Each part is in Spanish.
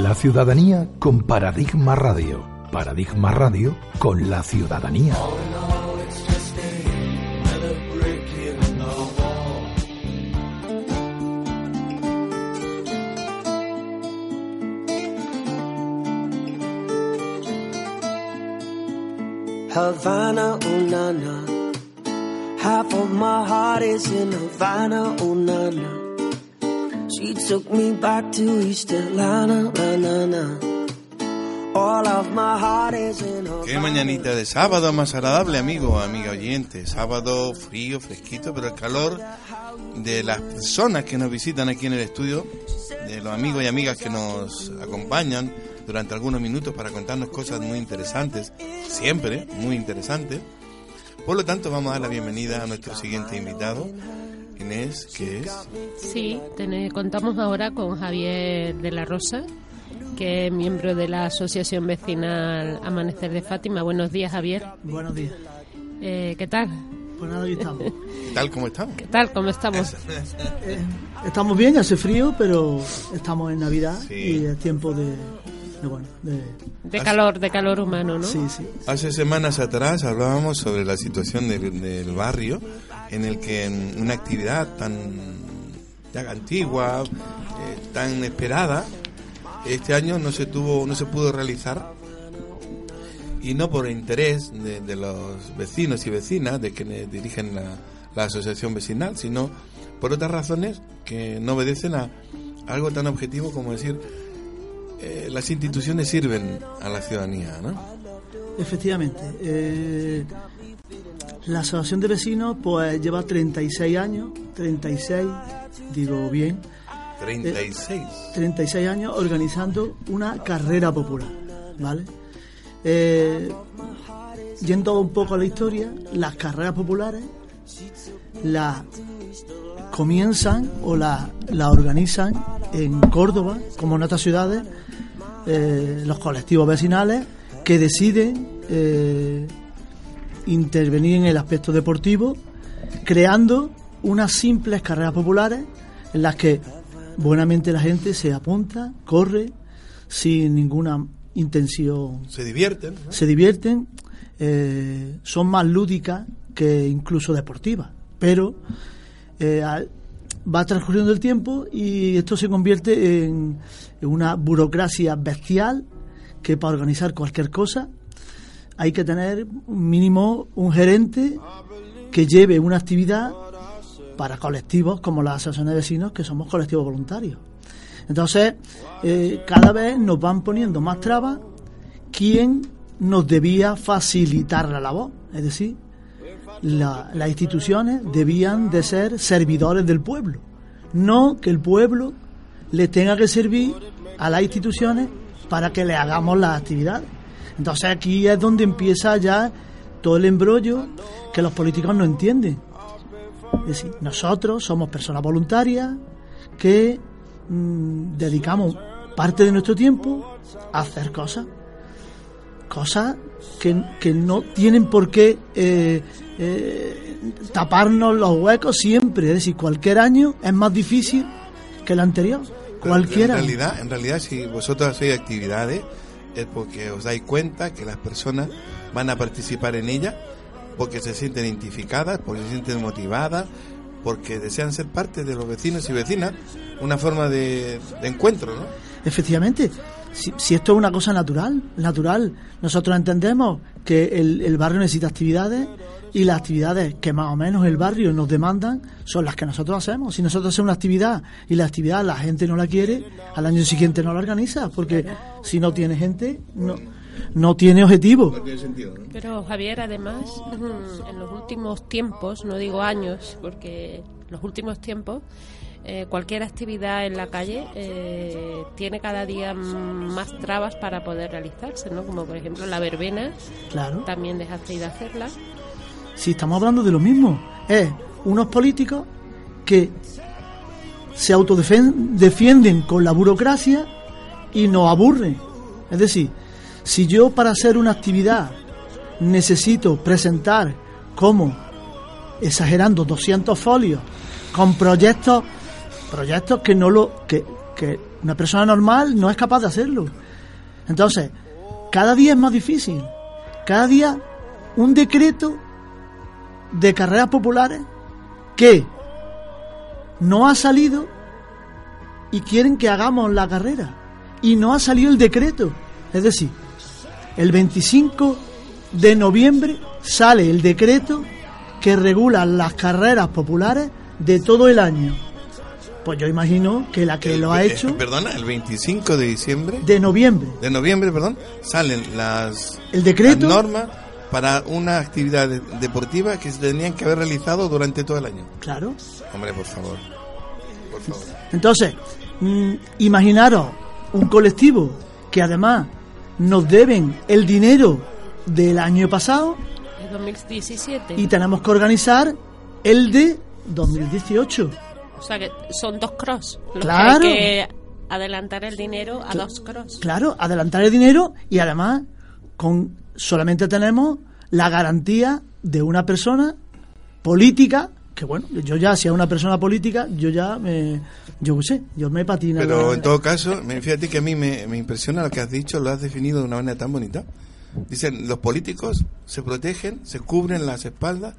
La ciudadanía con Paradigma Radio. Paradigma Radio con la ciudadanía. Havana, oh nana. Half of my heart is in Havana, oh nana. She took me back to East Atlanta, na na na. All of my heart is in Havana. Qué mañanita de sábado más agradable, amigo, amiga oyente. Sábado frío, fresquito, pero el calor de las personas que nos visitan aquí en el estudio, de los amigos y amigas que nos acompañan durante algunos minutos para contarnos cosas muy interesantes, siempre muy interesantes. Por lo tanto, vamos a dar la bienvenida a nuestro siguiente invitado, Inés, ¿qué es? Sí, contamos ahora con Javier de la Rosa, que es miembro de la Asociación Vecinal Amanecer de Fátima. Buenos días, Javier. Buenos días. ¿Qué tal? Pues nada, aquí estamos. ¿Qué tal, cómo estamos? ¿Qué tal, cómo estamos? Estamos bien, hace frío, pero estamos en Navidad, sí. Y es tiempo de calor humano, ¿no? Sí, sí. Hace semanas atrás hablábamos sobre la situación del barrio, en el que en una actividad tan ya antigua, tan esperada, este año no se pudo realizar, y no por interés de los vecinos y vecinas de quienes dirigen la asociación vecinal, sino por otras razones que no obedecen a algo tan objetivo como decir las instituciones sirven a la ciudadanía, ¿no? Efectivamente. La asociación de vecinos pues lleva 36 años, 36, digo bien. 36 años organizando una carrera popular, ¿vale? Yendo un poco a la historia, las carreras populares las comienzan o la organizan en Córdoba, como en otras ciudades, los colectivos vecinales que deciden intervenir en el aspecto deportivo, creando unas simples carreras populares en las que buenamente la gente se apunta, corre, sin ninguna intención. Se divierten, ¿no? Se divierten, son más lúdicas que incluso deportivas, pero va transcurriendo el tiempo y esto se convierte en una burocracia bestial, que para organizar cualquier cosa hay que tener mínimo un gerente que lleve una actividad para colectivos como las asociaciones de vecinos, que somos colectivos voluntarios. Entonces, cada vez nos van poniendo más trabas quien nos debía facilitar la labor, es decir, las instituciones debían de ser servidores del pueblo, no que el pueblo le tenga que servir a las instituciones para que le hagamos las actividades. Entonces aquí es donde empieza ya todo el embrollo que los políticos no entienden. Es decir, nosotros somos personas voluntarias que dedicamos parte de nuestro tiempo a hacer cosas que no tienen por qué taparnos los huecos siempre. Es decir, cualquier año es más difícil que el anterior. Cualquiera. En realidad, si vosotros hacéis actividades, es porque os dais cuenta que las personas van a participar en ellas, porque se sienten identificadas, porque se sienten motivadas, porque desean ser parte de los vecinos y vecinas, una forma de encuentro, ¿no? Efectivamente. Si esto es una cosa natural, nosotros entendemos que el barrio necesita actividades, y las actividades que más o menos el barrio nos demandan son las que nosotros hacemos. Si nosotros hacemos una actividad y la actividad la gente no la quiere, al año siguiente no la organiza, porque si no tiene gente, no tiene objetivo. No tiene sentido, ¿no? Pero Javier, además, en los últimos tiempos, no digo años, porque los últimos tiempos, cualquier actividad en la calle tiene cada día más trabas para poder realizarse, ¿no? Como por ejemplo la verbena. Claro. También dejasteis de hacerla. Si estamos hablando de lo mismo, es unos políticos que se autodefienden con la burocracia y nos aburren. Es decir, si yo para hacer una actividad necesito presentar, como exagerando, 200 folios con proyectos que que una persona normal no es capaz de hacerlo. Entonces, cada día es más difícil. Cada día un decreto de carreras populares que no ha salido y quieren que hagamos la carrera. Y no ha salido el decreto. Es decir, el 25 de noviembre sale el decreto que regula las carreras populares de todo el año. Pues yo imagino que la que lo ha hecho... Perdona, el 25 de diciembre... De noviembre. De noviembre, perdón, salen el decreto, las normas para una actividad deportiva que se tenían que haber realizado durante todo el año. Claro. Hombre, por favor. Por favor. Entonces, imaginaros un colectivo que además nos deben el dinero del año pasado... El 2017. Y tenemos que organizar el de 2018. O sea que son 2 cross. Claro. Que hay que adelantar el dinero a 2 cross. Claro, adelantar el dinero y además solamente tenemos la garantía de una persona política, que bueno, yo ya, si es una persona política, yo qué sé, yo me patino. Pero en todo caso, fíjate que a mí me impresiona lo que has dicho, lo has definido de una manera tan bonita. Dicen, los políticos se protegen, se cubren las espaldas,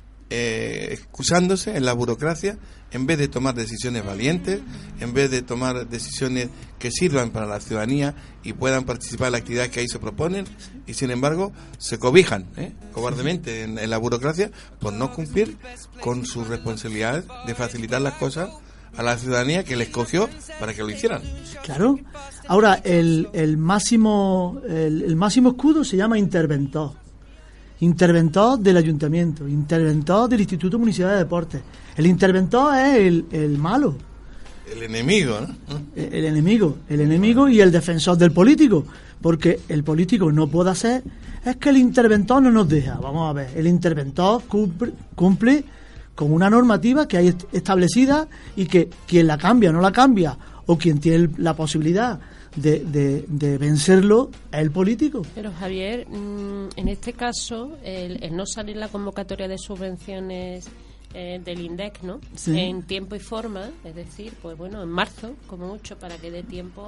excusándose en la burocracia, en vez de tomar decisiones valientes, en vez de tomar decisiones que sirvan para la ciudadanía y puedan participar en la actividad que ahí se proponen, y sin embargo se cobijan cobardemente en la burocracia por no cumplir con sus responsabilidades de facilitar las cosas a la ciudadanía que les escogió para que lo hicieran. Claro. Ahora, el máximo escudo se llama interventor. Interventor del ayuntamiento, interventor del Instituto Municipal de Deportes. El interventor es el malo. El enemigo, ¿no? El enemigo y el defensor del político. Porque el político no puede hacer... Es que el interventor no nos deja. Vamos a ver, el interventor cumple con una normativa que hay establecida y que quien la cambia o no la cambia, o quien tiene la posibilidad de vencerlo es el político. Pero Javier, en este caso, el no salir la convocatoria de subvenciones del INDEC, ¿no? Sí. En tiempo y forma, es decir, pues bueno, en marzo, como mucho, para que dé tiempo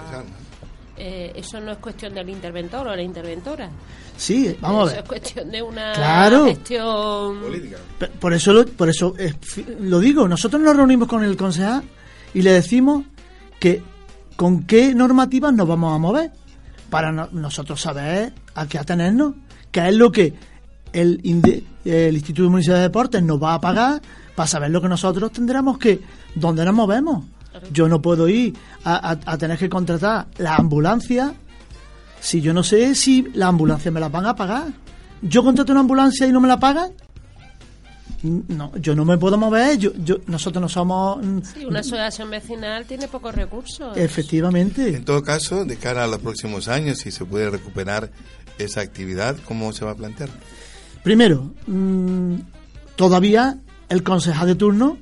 eso no es cuestión del interventor o la interventora. Sí, vamos a ver. Eso es cuestión de una gestión política. Por eso lo digo. Nosotros nos reunimos con el concejal y le decimos que con qué normativas nos vamos a mover para nosotros saber a qué atenernos, que es lo que el Instituto Municipal de Deportes nos va a pagar para saber lo que nosotros tendremos que, dónde nos movemos. Yo no puedo ir a tener que contratar la ambulancia si yo no sé si la ambulancia me la van a pagar. Yo contrato una ambulancia y no me la pagan. No, yo no me puedo mover. Nosotros no somos... Sí, una asociación vecinal tiene pocos recursos. Efectivamente. En todo caso, de cara a los próximos años, si se puede recuperar esa actividad, ¿cómo se va a plantear? Primero, todavía el concejal de turno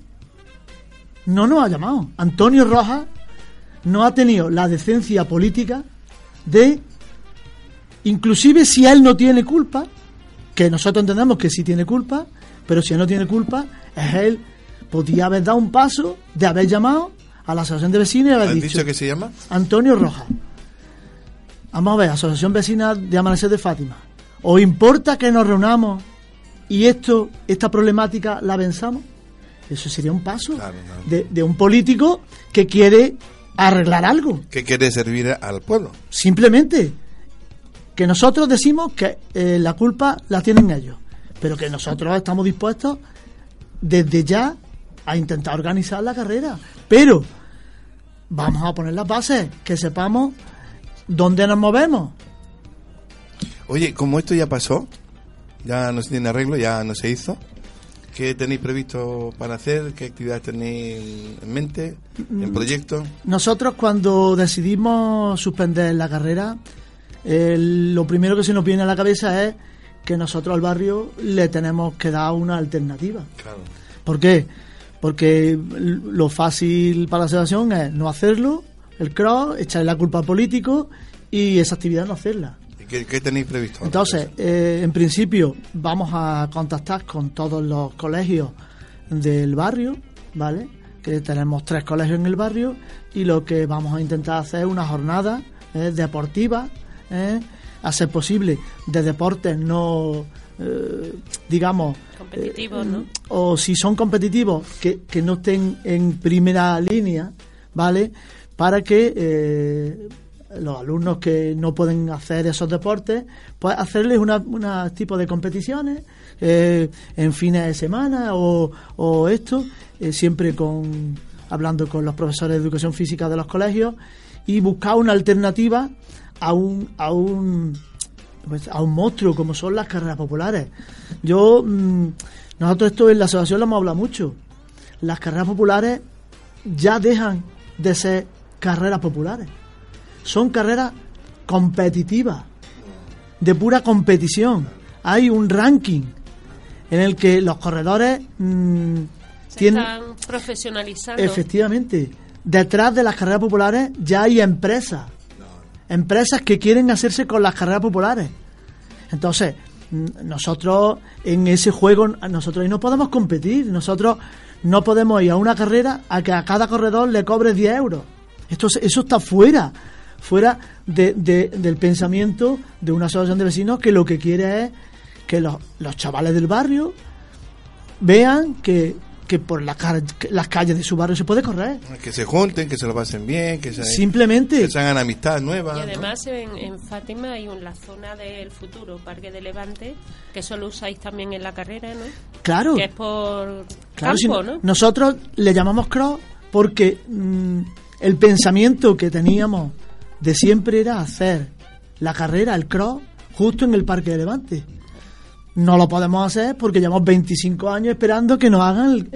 no nos ha llamado. Antonio Rojas no ha tenido la decencia política de, inclusive si él no tiene culpa, que nosotros entendemos que sí tiene culpa, pero si él no tiene culpa, es él, podía haber dado un paso de haber llamado a la asociación de vecinos y haber dicho que se llama? Antonio Rojas. Vamos a ver, Asociación Vecina de Amanecer de Fátima. ¿Os importa que nos reunamos y esta problemática la venzamos? Eso sería un paso de un político que quiere arreglar algo. Que quiere servir al pueblo. Simplemente que nosotros decimos que la culpa la tienen ellos, pero que nosotros estamos dispuestos desde ya a intentar organizar la carrera. Pero vamos a poner las bases, que sepamos dónde nos movemos. Oye, como esto ya pasó, ya no se tiene arreglo, ya no se hizo, ¿qué tenéis previsto para hacer? ¿Qué actividades tenéis en mente, en proyecto? Nosotros, cuando decidimos suspender la carrera, lo primero que se nos viene a la cabeza es que nosotros al barrio le tenemos que dar una alternativa. Claro. ¿Por qué? Porque lo fácil para la asociación es no hacerlo, el cross, echarle la culpa al político y esa actividad no hacerla. ¿Qué tenéis previsto? Entonces, en principio vamos a contactar con todos los colegios del barrio, ¿vale?, que tenemos 3 colegios en el barrio, y lo que vamos a intentar hacer es una jornada deportiva, a ser posible, de deportes no, digamos, competitivos, ¿no? O si son competitivos, que no estén en primera línea, ¿vale? Para que los alumnos que no pueden hacer esos deportes, pues hacerles una tipo de competiciones en fines de semana o esto, siempre hablando con los profesores de educación física de los colegios, y buscar una alternativa a un monstruo como son las carreras populares. Nosotros esto en la asociación lo hemos hablado mucho. Las carreras populares ya dejan de ser carreras populares. Son carreras competitivas, de pura competición. Hay un ranking en el que los corredores están profesionalizando. Efectivamente. Detrás de las carreras populares ya hay empresas que quieren hacerse con las carreras populares. Entonces, nosotros en ese juego, nosotros ahí no podemos competir. Nosotros no podemos ir a una carrera a que a cada corredor le cobre 10 euros. Eso está fuera del pensamiento de una asociación de vecinos, que lo que quiere es que los chavales del barrio vean que por las calles de su barrio se puede correr. Que se junten, que se lo pasen bien, simplemente que se hagan amistades nuevas. Y además, ¿no? en Fátima hay la zona del futuro Parque de Levante, que eso lo usáis también en la carrera, ¿no? Claro. Que es por campo, campo, ¿no? Nosotros le llamamos cross porque el pensamiento que teníamos de siempre era hacer la carrera, el cross, justo en el Parque de Levante. No lo podemos hacer porque llevamos 25 años esperando que nos hagan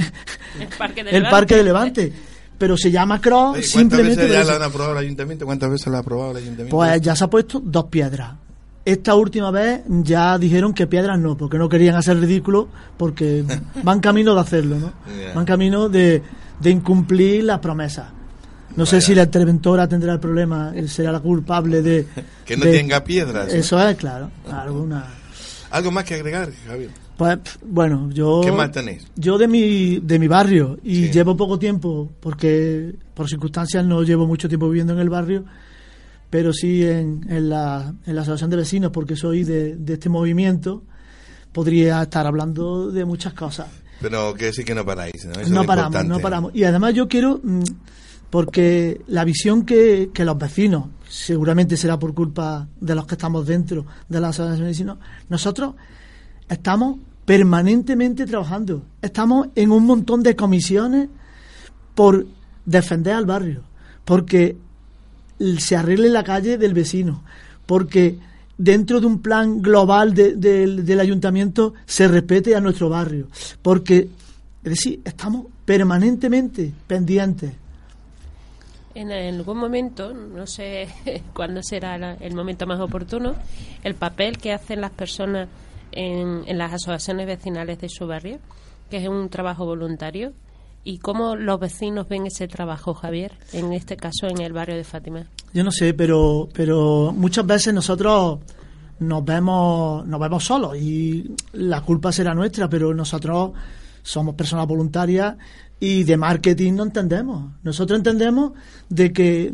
el Parque de Levante. Pero se llama cross. ¿Cuántas simplemente veces ya lo han aprobado el ayuntamiento? ¿Cuántas veces lo ha aprobado el ayuntamiento? Pues ya se ha puesto 2 piedras. Esta última vez ya dijeron que piedras no, porque no querían hacer ridículo, porque van camino de hacerlo, ¿no? Yeah. Van camino de incumplir las promesas. No sé si la interventora tendrá el problema, él será la culpable de... Que no tenga piedras. Eso es, claro. ¿Algo más que agregar, Javier? Pues, bueno, yo... ¿Qué más tenéis? Yo de mi barrio, y Sí. llevo poco tiempo, porque por circunstancias no llevo mucho tiempo viviendo en el barrio, pero sí en la asociación de vecinos, porque soy de este movimiento, podría estar hablando de muchas cosas. Pero que sí que no paráis, ¿no? Eso No es paramos, importante. no paramos. Y además yo quiero, porque la visión que los vecinos, seguramente será por culpa de los que estamos dentro de la asociación de vecinos, nosotros estamos permanentemente trabajando. Estamos en un montón de comisiones por defender al barrio, porque se arregle la calle del vecino, porque dentro de un plan global del ayuntamiento se respete a nuestro barrio, porque, es decir, estamos permanentemente pendientes. En algún momento, no sé cuándo será el momento más oportuno, el papel que hacen las personas en las asociaciones vecinales de su barrio, que es un trabajo voluntario, y cómo los vecinos ven ese trabajo, Javier, en este caso en el barrio de Fátima. Yo no sé, pero muchas veces nosotros nos vemos solos y la culpa será nuestra, pero nosotros somos personas voluntarias y de marketing no entendemos. Nosotros entendemos de que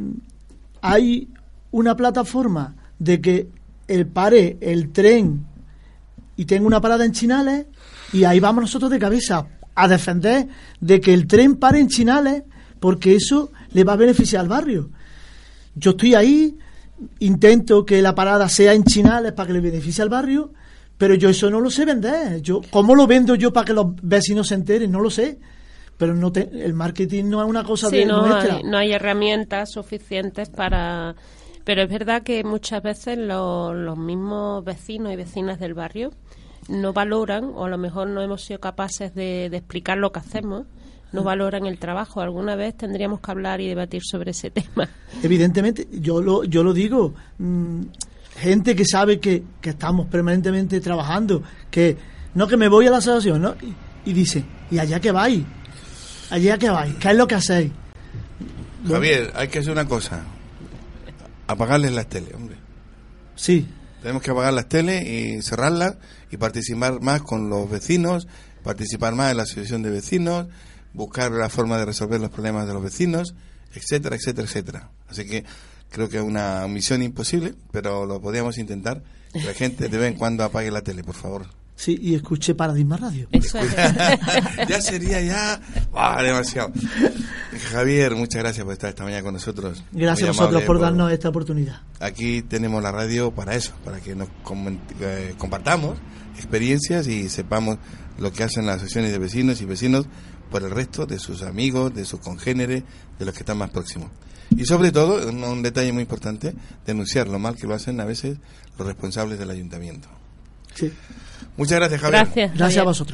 hay una plataforma de que pare el tren y tenga una parada en Chinales, y ahí vamos nosotros de cabeza a defender de que el tren pare en Chinales, porque eso le va a beneficiar al barrio. Yo estoy ahí, intento que la parada sea en Chinales para que le beneficie al barrio, pero yo eso no lo sé vender. ¿Cómo lo vendo yo para que los vecinos se enteren? No lo sé. Pero el marketing no es una cosa de nuestra. No hay herramientas suficientes para... Pero es verdad que muchas veces los mismos vecinos y vecinas del barrio no valoran, o a lo mejor no hemos sido capaces de explicar lo que hacemos, no valoran el trabajo. Alguna vez tendríamos que hablar y debatir sobre ese tema. Evidentemente, yo lo digo, gente que sabe que estamos permanentemente trabajando, que no, que me voy a la asociación, ¿no? Y dice, ¿y allá qué vais? ¿Allá qué vais? ¿Qué es lo que hacéis? Javier, hay que hacer una cosa: apagarles las teles, hombre. Sí. Tenemos que apagar las teles y cerrarlas y participar más con los vecinos, participar más en la asociación de vecinos, buscar la forma de resolver los problemas de los vecinos, etcétera, etcétera, etcétera. Así que creo que es una misión imposible, pero lo podríamos intentar. Que la gente de vez en cuando apague la tele, por favor. Sí, y escuche Paradigma Radio. Eso es. Ya sería demasiado. Javier, muchas gracias por estar esta mañana con nosotros. Gracias a vosotros por darnos esta oportunidad. Aquí tenemos la radio para eso, para que nos compartamos experiencias y sepamos lo que hacen las asociaciones de vecinos y vecinos por el resto de sus amigos, de sus congéneres, de los que están más próximos. Y sobre todo, un detalle muy importante, denunciar lo mal que lo hacen a veces los responsables del ayuntamiento. Sí. Muchas gracias, Javier. Gracias a vosotros.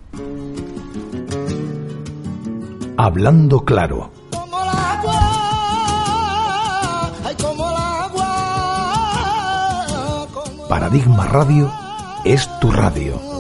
Hablando claro. Como el agua, ay, como el agua. Paradigma Radio es tu radio.